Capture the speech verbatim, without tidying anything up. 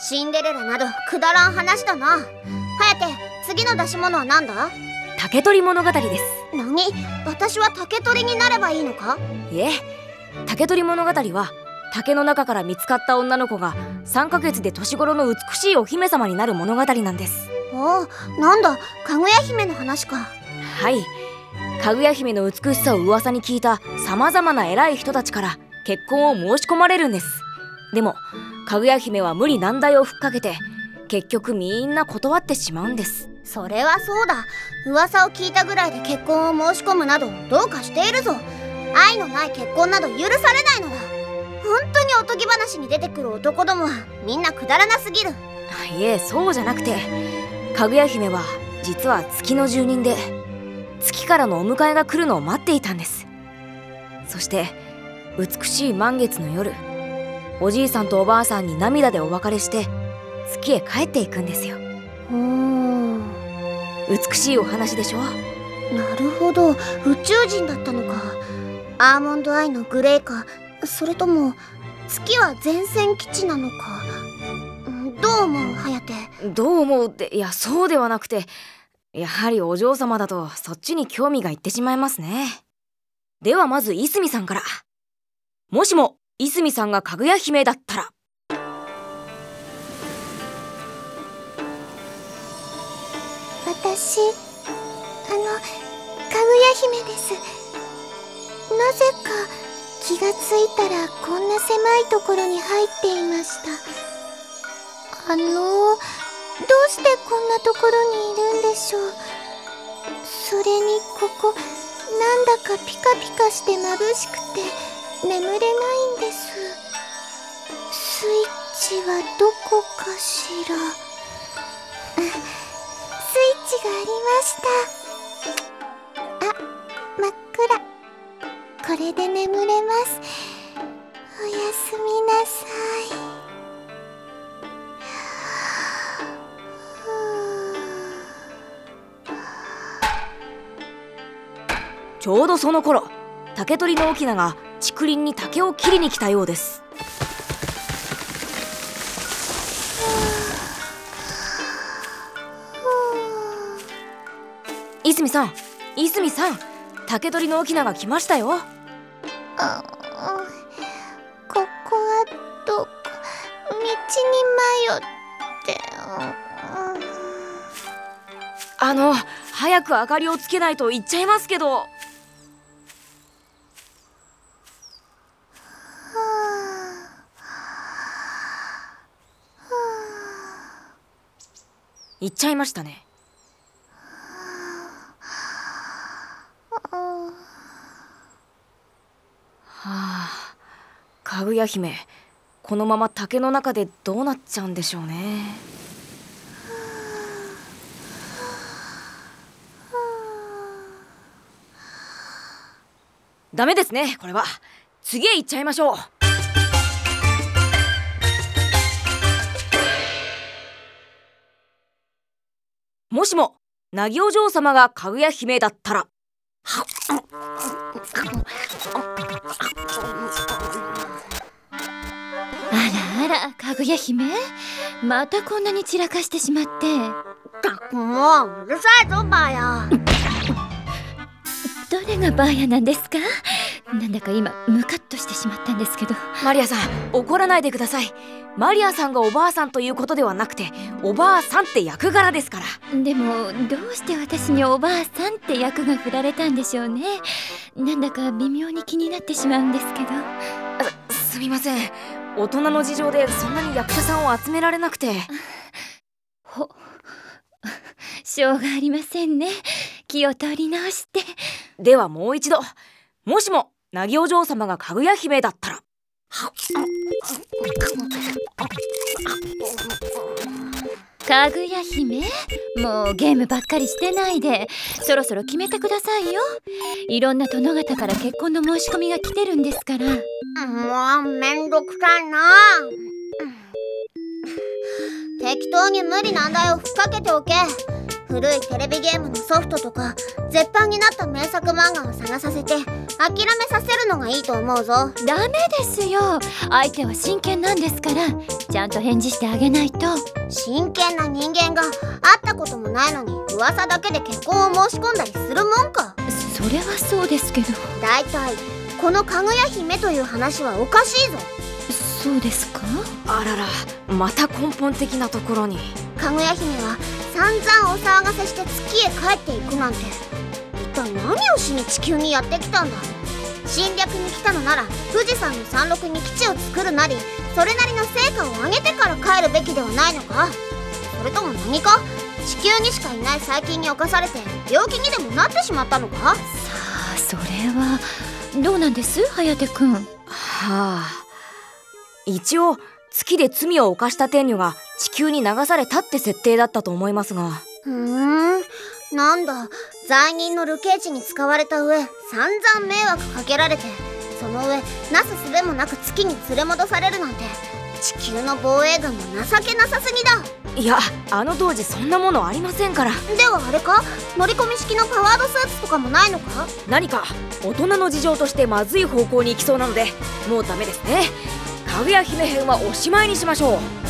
シンデレラなどくだらん話だな。颯、次の出し物は何だ？ 竹取物語です。 何？私は竹取になればいいのか？ いえ、竹取物語は竹の中から見つかった女の子がさんかげつで年頃の美しいお姫様になる物語なんです。 おお、なんだ、かぐや姫の話か。 はい、かぐや姫の美しさを噂に聞いたさまざまな偉い人たちから結婚を申し込まれるんです。でもかぐや姫は無理難題をふっかけて結局みんな断ってしまうんです。 それはそうだ。噂を聞いたぐらいで結婚を申し込むなどどうかしているぞ。愛のない結婚など許されないのだ。本当におとぎ話に出てくる男どもはみんなくだらなすぎる。 いえ、そうじゃなくて、かぐや姫は実は月の住人で月からのお迎えが来るのを待っていたんです。そして美しい満月の夜、おじいさんとおばあさんに涙でお別れして月へ帰っていくんですよ。 おー、 美しいお話でしょ。 なるほど、宇宙人だったのか。アーモンドアイのグレーか、それとも月は前線基地なのか。どう思う、颯？ どう思うって、いや、そうではなくて、やはりお嬢様だとそっちに興味がいってしまいますね。ではまずいすみさんから。もしもいすみさんがかぐや姫だったら。 私、あの、かぐや姫です。なぜか気がついたらこんな狭いところに入っていました。あの、どうしてこんなところにいるんでしょう。それにここ、なんだかピカピカして眩しくて眠れないんです。スイッチはどこかしら。スイッチがありました。あ、真っ暗。これで眠れます。おやすみなさい。 ちょうどその頃、竹取の翁が竹林に竹を切りに来たようです。いすみさん、いすみさん、竹取の翁が来ましたよ。 あ、ここはどこ？道に迷って、 あの、早く明かりをつけないと言っちゃいますけど。言っちゃいましたね。はあ、かぐや姫、このまま竹の中でどうなっちゃうんでしょうね。ダメですね、これは。次へ行っちゃいましょう。もしもなぎお嬢様がかぐや姫だったら。 あらあら、かぐや姫、またこんなに散らかしてしまって。 もううるさいぞ、バーヤ。 どれがバーヤなんですか？なんだか今ムカッとしてしまったんですけど。 マリアさん、怒らないでください。マリアさんがおばあさんということではなくて、おばあさんって役柄ですから。 でもどうして私におばあさんって役が振られたんでしょうね。なんだか微妙に気になってしまうんですけど。 すみません、大人の事情でそんなに役者さんを集められなくて。 ほしょうがありませんね。気を取り直して。 ではもう一度。もしもなぎお嬢様がかぐや姫だったら。 かぐや姫、もうゲームばっかりしてないでそろそろ決めてくださいよ。いろんな殿方から結婚の申し込みが来てるんですから。 もうめんどくさいな。適当に無理難題をふっかけておけ。 古いテレビゲームのソフトとか絶版になった名作漫画を探させて諦めさせるのがいいと思うぞ。 ダメですよ。相手は真剣なんですから、ちゃんと返事してあげないと。 真剣な人間が会ったこともないのに噂だけで結婚を申し込んだりするもんか。 それはそうですけど。 だいたいこのかぐや姫という話はおかしいぞ。 そうですか？ あらら、また根本的なところに。 かぐや姫は散々お騒がせして月へ帰っていくなんて、一体何をしに地球にやってきたんだ。侵略に来たのなら富士山の山麓に基地を作るなり、それなりの成果を上げてから帰るべきではないのか。それとも何か地球にしかいない細菌に侵されて病気にでもなってしまったのか。 さあ、それはどうなんです、颯くん。 はあ、一応月で罪を犯した天女が地球に流されたって設定だったと思いますが。 ふーん、なんだ、罪人の流刑地に使われた上散々迷惑かけられて、その上なすすべもなく月に連れ戻されるなんて、地球の防衛軍も情けなさすぎだ。 いや、あの当時そんなものありませんから。 ではあれか、乗り込み式のパワードスーツとかもないのか。 何か大人の事情としてまずい方向に行きそうなのでもうダメですね。かぐや姫編はおしまいにしましょう。